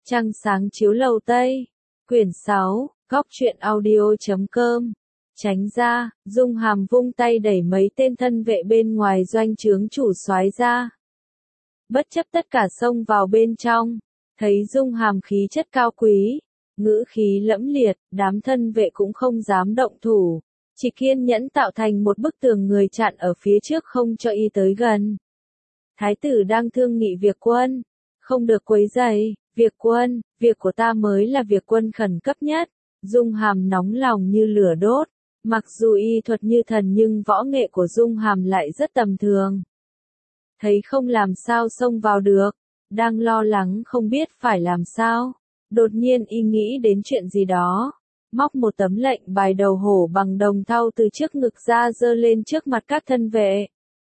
Trăng sáng chiếu lầu Tây. Quyển 6, Góc truyện audio.com. Tránh ra, Dung Hàm vung tay đẩy mấy tên thân vệ bên ngoài doanh trướng chủ soái ra. Bất chấp tất cả xông vào bên trong, thấy Dung Hàm khí chất cao quý, ngữ khí lẫm liệt, đám thân vệ cũng không dám động thủ, chỉ kiên nhẫn tạo thành một bức tường người chặn ở phía trước không cho y tới gần. Thái tử đang thương nghị việc quân, không được quấy rầy, việc quân, việc của ta mới là việc quân khẩn cấp nhất. Dung Hàm nóng lòng như lửa đốt, mặc dù y thuật như thần nhưng võ nghệ của Dung Hàm lại rất tầm thường. Thấy không làm sao xông vào được, đang lo lắng không biết phải làm sao, đột nhiên y nghĩ đến chuyện gì đó, móc một tấm lệnh bài đầu hổ bằng đồng thau từ trước ngực ra giơ lên trước mặt các thân vệ.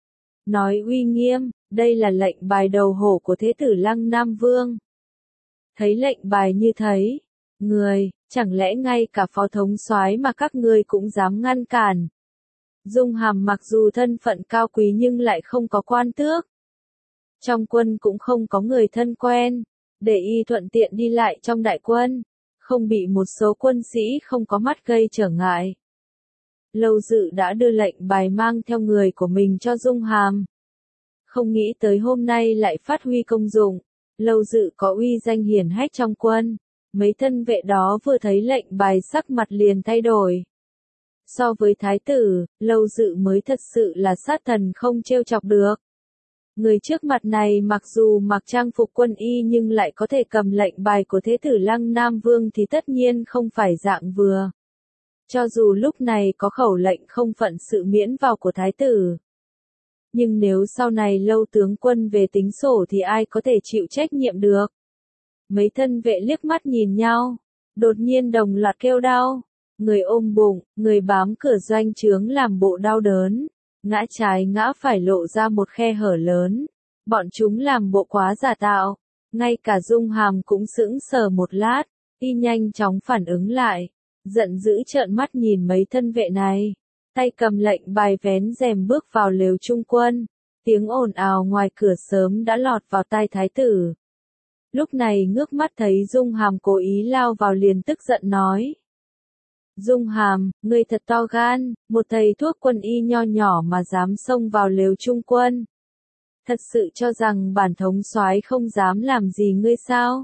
Nói uy nghiêm, đây là lệnh bài đầu hổ của Thế tử Lăng Nam Vương. Thấy lệnh bài như thấy, người, chẳng lẽ ngay cả phó thống soái mà các ngươi cũng dám ngăn cản. Dung Hàm mặc dù thân phận cao quý nhưng lại không có quan tước. Trong quân cũng không có người thân quen, để y thuận tiện đi lại trong đại quân, không bị một số quân sĩ không có mắt gây trở ngại. Lâu Dự đã đưa lệnh bài mang theo người của mình cho Dung Hàm. Không nghĩ tới hôm nay lại phát huy công dụng, Lâu Dự có uy danh hiển hách trong quân, mấy thân vệ đó vừa thấy lệnh bài sắc mặt liền thay đổi. So với thái tử, Lâu Dự mới thật sự là sát thần không trêu chọc được. Người trước mặt này mặc dù mặc trang phục quân y nhưng lại có thể cầm lệnh bài của Thế tử Lăng Nam Vương thì tất nhiên không phải dạng vừa. Cho dù lúc này có khẩu lệnh không phận sự miễn vào của thái tử. Nhưng nếu sau này Lâu tướng quân về tính sổ thì ai có thể chịu trách nhiệm được. Mấy thân vệ liếc mắt nhìn nhau, đột nhiên đồng loạt kêu đau. Người ôm bụng, người bám cửa doanh trướng làm bộ đau đớn, ngã trái ngã phải lộ ra một khe hở lớn. Bọn chúng làm bộ quá giả tạo, ngay cả Dung Hàm cũng sững sờ một lát, y nhanh chóng phản ứng lại, giận dữ trợn mắt nhìn mấy thân vệ này, tay cầm lệnh bài vén rèm bước vào lều trung quân. Tiếng ồn ào ngoài cửa sớm đã lọt vào tai thái tử. Lúc này ngước mắt thấy Dung Hàm cố ý lao vào liền tức giận nói. Dung Hàm, ngươi thật to gan, một thầy thuốc quân y nho nhỏ mà dám xông vào lều trung quân. Thật sự cho rằng bản thống soái không dám làm gì ngươi sao?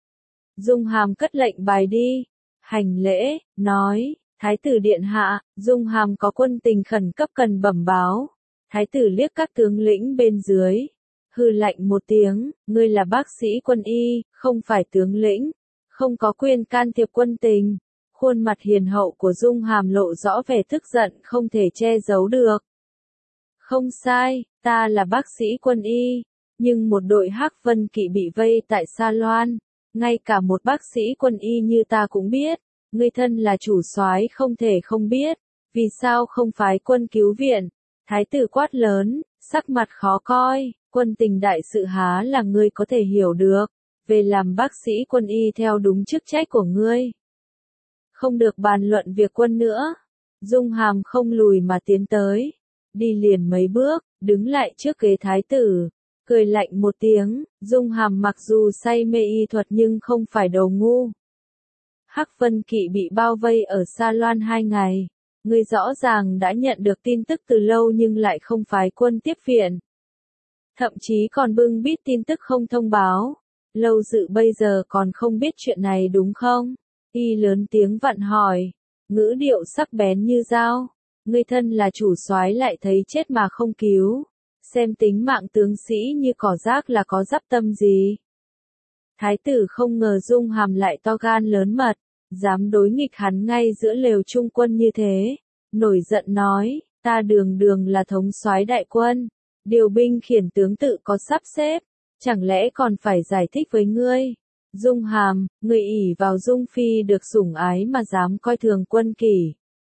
Dung Hàm cất lệnh bài đi, hành lễ, nói, Thái tử điện hạ, Dung Hàm có quân tình khẩn cấp cần bẩm báo. Thái tử liếc các tướng lĩnh bên dưới, hừ lạnh một tiếng, ngươi là bác sĩ quân y, không phải tướng lĩnh, không có quyền can thiệp quân tình. Khuôn mặt hiền hậu của Dung Hàm lộ rõ vẻ tức giận không thể che giấu được. Không sai, ta là bác sĩ quân y, nhưng một đội Hắc Vân Kỵ bị vây tại Sa Loan, ngay cả một bác sĩ quân y như ta cũng biết, ngươi thân là chủ soái không thể không biết, vì sao không phái quân cứu viện? Thái tử quát lớn, sắc mặt khó coi, quân tình đại sự há là ngươi có thể hiểu được, về làm bác sĩ quân y theo đúng chức trách của ngươi. Không được bàn luận việc quân nữa. Dung Hàm không lùi mà tiến tới, đi liền mấy bước, đứng lại trước ghế thái tử, cười lạnh một tiếng. Dung Hàm mặc dù say mê y thuật nhưng không phải đồ ngu. Hắc Vân Kỵ bị bao vây ở Sa Loan 2 ngày, ngươi rõ ràng đã nhận được tin tức từ lâu nhưng lại không phái quân tiếp viện. Thậm chí còn bưng bít tin tức không thông báo. Lâu Dự bây giờ còn không biết chuyện này đúng không? Y lớn tiếng vặn hỏi, ngữ điệu sắc bén như dao, ngươi thân là chủ soái lại thấy chết mà không cứu, xem tính mạng tướng sĩ như cỏ rác là có dắp tâm gì. Thái tử không ngờ Dung Hàm lại to gan lớn mật, dám đối nghịch hắn ngay giữa lều trung quân như thế, nổi giận nói, ta đường đường là thống soái đại quân, điều binh khiển tướng tự có sắp xếp, chẳng lẽ còn phải giải thích với ngươi? Dung Hàm, người ỷ vào Dung Phi được sủng ái mà dám coi thường quân kỷ.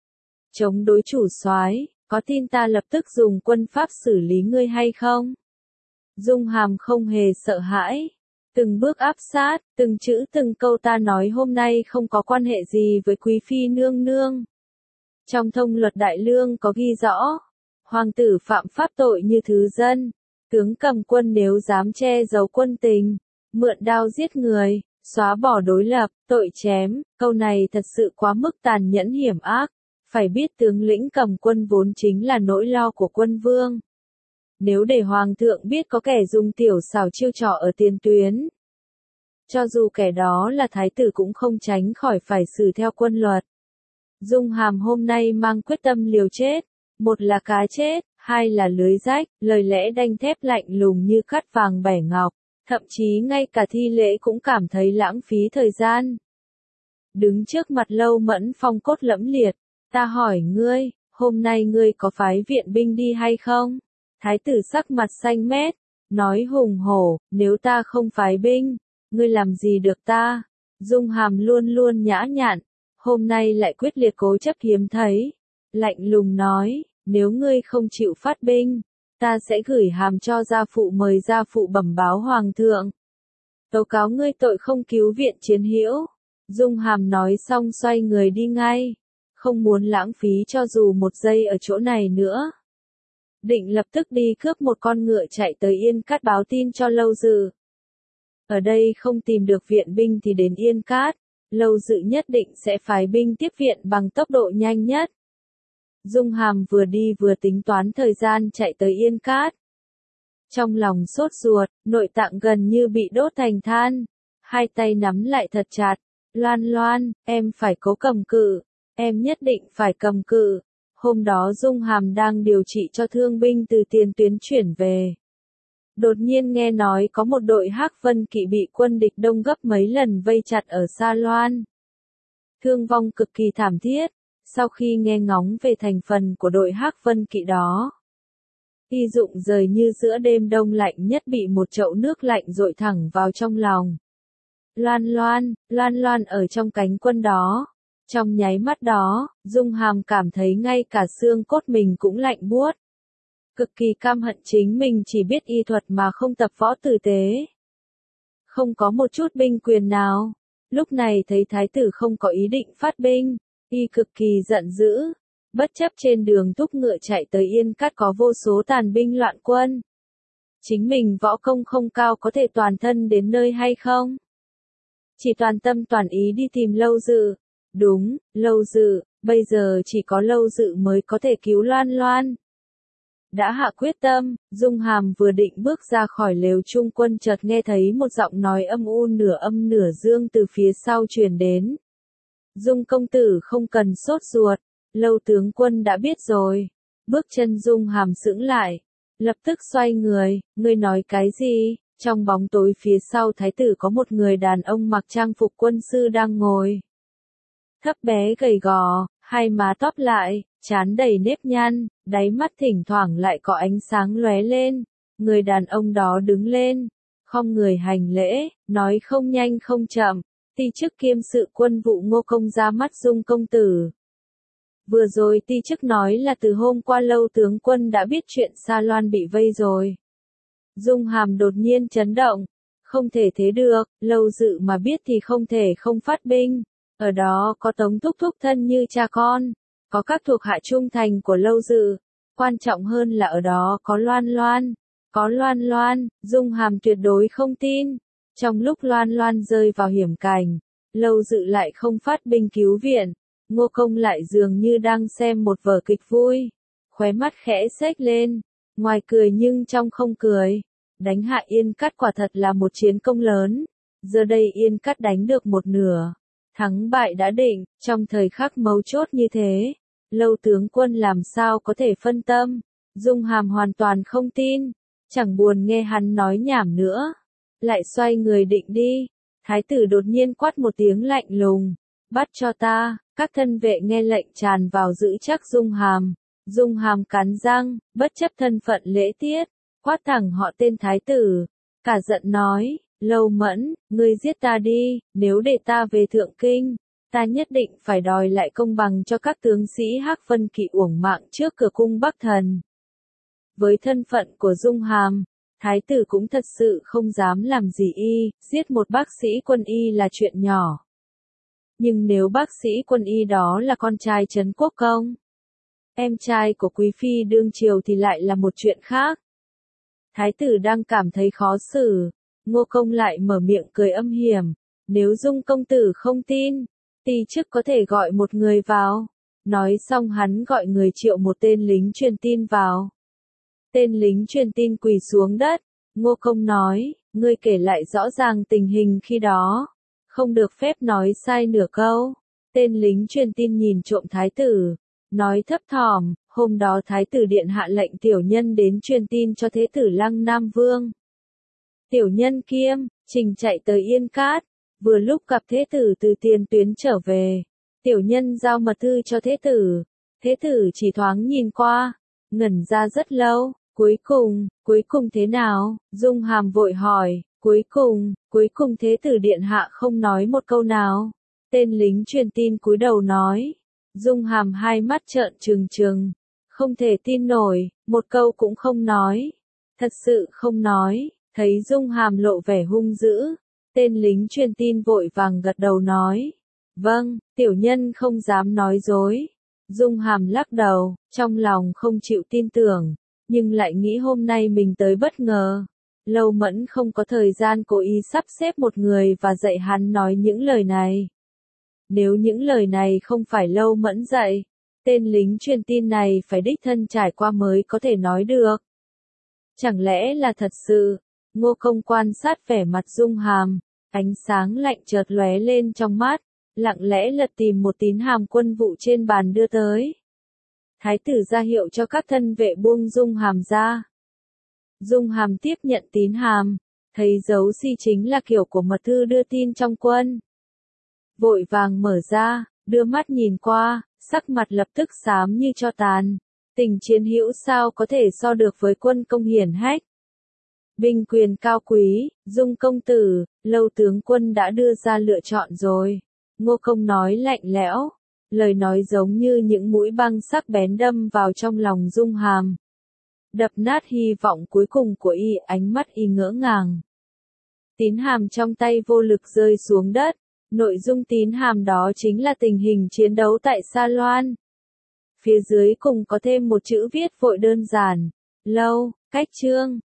Chống đối chủ soái, có tin ta lập tức dùng quân pháp xử lý ngươi hay không? Dung Hàm không hề sợ hãi, từng bước áp sát, từng chữ từng câu ta nói hôm nay không có quan hệ gì với quý phi nương nương. Trong thông luật đại lương có ghi rõ, hoàng tử phạm pháp tội như thứ dân, tướng cầm quân nếu dám che giấu quân tình, mượn đao giết người, xóa bỏ đối lập, tội chém, câu này thật sự quá mức tàn nhẫn hiểm ác. Phải biết tướng lĩnh cầm quân vốn chính là nỗi lo của quân vương. Nếu để hoàng thượng biết có kẻ dùng tiểu xảo chiêu trò ở tiền tuyến, cho dù kẻ đó là thái tử cũng không tránh khỏi phải xử theo quân luật. Dung Hàm hôm nay mang quyết tâm liều chết, một là cá chết, hai là lưới rách, lời lẽ đanh thép lạnh lùng như cắt vàng bẻ ngọc, thậm chí ngay cả thi lễ cũng cảm thấy lãng phí thời gian. Đứng trước mặt Lâu Mẫn phong cốt lẫm liệt, ta hỏi ngươi, hôm nay ngươi có phái viện binh đi hay không? Thái tử sắc mặt xanh mét, nói hùng hổ, nếu ta không phái binh, ngươi làm gì được ta? Dung Hàm luôn luôn nhã nhặn, hôm nay lại quyết liệt cố chấp hiếm thấy. Lạnh lùng nói, nếu ngươi không chịu phát binh, ta sẽ gửi hàm cho gia phụ mời gia phụ bẩm báo hoàng thượng. Tố cáo ngươi tội không cứu viện chiến hữu. Dung Hàm nói xong xoay người đi ngay, không muốn lãng phí cho dù một giây ở chỗ này nữa. Định lập tức đi cướp một con ngựa chạy tới Yên Cát báo tin cho Lâu Dự. Ở đây không tìm được viện binh thì đến Yên Cát, Lâu Dự nhất định sẽ phái binh tiếp viện bằng tốc độ nhanh nhất. Dung Hàm vừa đi vừa tính toán thời gian chạy tới Yên Cát. Trong lòng sốt ruột, nội tạng gần như bị đốt thành than, hai tay nắm lại thật chặt. Loan Loan, em phải cố cầm cự, em nhất định phải cầm cự. Hôm đó Dung Hàm đang điều trị cho thương binh từ tiền tuyến chuyển về. Đột nhiên nghe nói có một đội Hắc Vân Kỵ bị quân địch đông gấp mấy lần vây chặt ở Sa Loan. Thương vong cực kỳ thảm thiết. Sau khi nghe ngóng về thành phần của đội Hắc Vân Kỵ đó, Y Dụng rời như giữa đêm đông lạnh nhất bị một chậu nước lạnh dội thẳng vào trong lòng. Loan Loan ở trong cánh quân đó. Trong nháy mắt đó, Dung Hàm cảm thấy ngay cả xương cốt mình cũng lạnh buốt. Cực kỳ căm hận chính mình chỉ biết y thuật mà không tập võ tử tế. Không có một chút binh quyền nào. Lúc này thấy thái tử không có ý định phát binh, y cực kỳ giận dữ. Bất chấp trên đường thúc ngựa chạy tới Yên Cát có vô số tàn binh loạn quân. Chính mình võ công không cao có thể toàn thân đến nơi hay không? Chỉ toàn tâm toàn ý đi tìm Lâu Dự. Đúng, Lâu Dự, bây giờ chỉ có Lâu Dự mới có thể cứu Loan Loan. Đã hạ quyết tâm, Dung Hàm vừa định bước ra khỏi lều trung quân chợt nghe thấy một giọng nói âm u nửa âm nửa dương từ phía sau truyền đến. Dung công tử không cần sốt ruột, Lâu tướng quân đã biết rồi. Bước chân Dung Hàm sững lại, lập tức xoay người, ngươi nói cái gì? Trong bóng tối phía sau thái tử có một người đàn ông mặc trang phục quân sư đang ngồi. Thấp bé gầy gò, hai má tóp lại, trán đầy nếp nhăn, đáy mắt thỉnh thoảng lại có ánh sáng lóe lên. Người đàn ông đó đứng lên, khom người hành lễ, nói không nhanh không chậm, ti chức kiêm sự quân vụ Ngô công ra mắt Dung công tử. Vừa rồi ti chức nói là từ hôm qua Lâu tướng quân đã biết chuyện Sa Loan bị vây rồi. Dung Hàm đột nhiên chấn động, không thể thế được, Lâu Dự mà biết thì không thể không phát binh. Ở đó có Tống thúc thúc thân như cha con, có các thuộc hạ trung thành của Lâu Dự, quan trọng hơn là ở đó có Loan Loan. Có Loan Loan, Dung Hàm tuyệt đối không tin. Trong lúc Loan Loan rơi vào hiểm cảnh, Lâu Dự lại không phát binh cứu viện, Ngô Công lại dường như đang xem một vở kịch vui, khóe mắt khẽ xếch lên, ngoài cười nhưng trong không cười. Đánh hạ Yên Cát quả thật là một chiến công lớn, giờ đây Yên Cát đánh được một nửa, thắng bại đã định, trong thời khắc mấu chốt như thế, Lâu tướng quân làm sao có thể phân tâm. Dung Hàm hoàn toàn không tin, chẳng buồn nghe hắn nói nhảm nữa, lại xoay người định đi. Thái tử đột nhiên quát một tiếng lạnh lùng, bắt cho ta. Các thân vệ nghe lệnh tràn vào giữ chắc Dung Hàm. Dung Hàm cắn răng, bất chấp thân phận lễ tiết, quát thẳng họ tên thái tử, cả giận nói, Lâu Mẫn, ngươi giết ta đi, nếu để ta về Thượng Kinh, ta nhất định phải đòi lại công bằng cho các tướng sĩ Hắc Vân Kỵ uổng mạng trước cửa cung Bắc Thần. Với thân phận của Dung Hàm, thái tử cũng thật sự không dám làm gì y, giết một bác sĩ quân y là chuyện nhỏ. Nhưng nếu bác sĩ quân y đó là con trai Trấn Quốc Công, em trai của quý phi đương triều thì lại là một chuyện khác. Thái tử đang cảm thấy khó xử, Ngô Công lại mở miệng cười âm hiểm, Nếu Dung công tử không tin, ti chức có thể gọi một người vào. Nói xong hắn gọi người triệu một tên lính truyền tin vào. Tên lính truyền tin quỳ xuống đất. Ngô Công nói, ngươi kể lại rõ ràng tình hình khi đó. Không được phép nói sai nửa câu. Tên lính truyền tin nhìn trộm thái tử. Nói thấp thỏm, hôm đó thái tử điện hạ lệnh tiểu nhân đến truyền tin cho thế tử Lăng Nam Vương. Tiểu nhân kiêm, trình chạy tới Yên Cát. Vừa lúc gặp thế tử từ tiền tuyến trở về. Tiểu nhân giao mật thư cho thế tử. Thế tử chỉ thoáng nhìn qua. Ngẩn ra rất lâu. Cuối cùng thế nào? Dung Hàm vội hỏi. Cuối cùng thế tử điện hạ không nói một câu nào. Tên lính truyền tin cúi đầu nói. Dung Hàm hai mắt trợn trừng trừng. Không thể tin nổi, một câu cũng không nói. Thật sự không nói. Thấy Dung Hàm lộ vẻ hung dữ. Tên lính truyền tin vội vàng gật đầu nói. Vâng, tiểu nhân không dám nói dối. Dung Hàm lắc đầu, trong lòng không chịu tin tưởng, nhưng lại nghĩ hôm nay mình tới bất ngờ. Lâu Mẫn không có thời gian cố ý sắp xếp một người và dạy hắn nói những lời này. Nếu những lời này không phải Lâu Mẫn dạy, tên lính truyền tin này phải đích thân trải qua mới có thể nói được. Chẳng lẽ là thật sự? Ngô Công quan sát vẻ mặt Dung Hàm, ánh sáng lạnh chợt lóe lên trong mắt, lặng lẽ lật tìm một tín hàm quân vụ trên bàn đưa tới. Thái tử ra hiệu cho các thân vệ buông Dung Hàm ra. Dung Hàm tiếp nhận tín hàm, thấy dấu si chính là kiểu của mật thư đưa tin trong quân. Vội vàng mở ra, đưa mắt nhìn qua, sắc mặt lập tức xám như tro tàn. Tình chiến hữu sao có thể so được với quân công hiển hách. Binh quyền cao quý, Dung công tử, Lâu tướng quân đã đưa ra lựa chọn rồi. Ngô Công nói lạnh lẽo, lời nói giống như những mũi băng sắc bén đâm vào trong lòng Dung Hàm. Đập nát hy vọng cuối cùng của y, ánh mắt y ngỡ ngàng. Tín hàm trong tay vô lực rơi xuống đất, nội dung tín hàm đó chính là tình hình chiến đấu tại Sa Loan. Phía dưới cùng có thêm một chữ viết vội đơn giản, Lâu, cách Trương.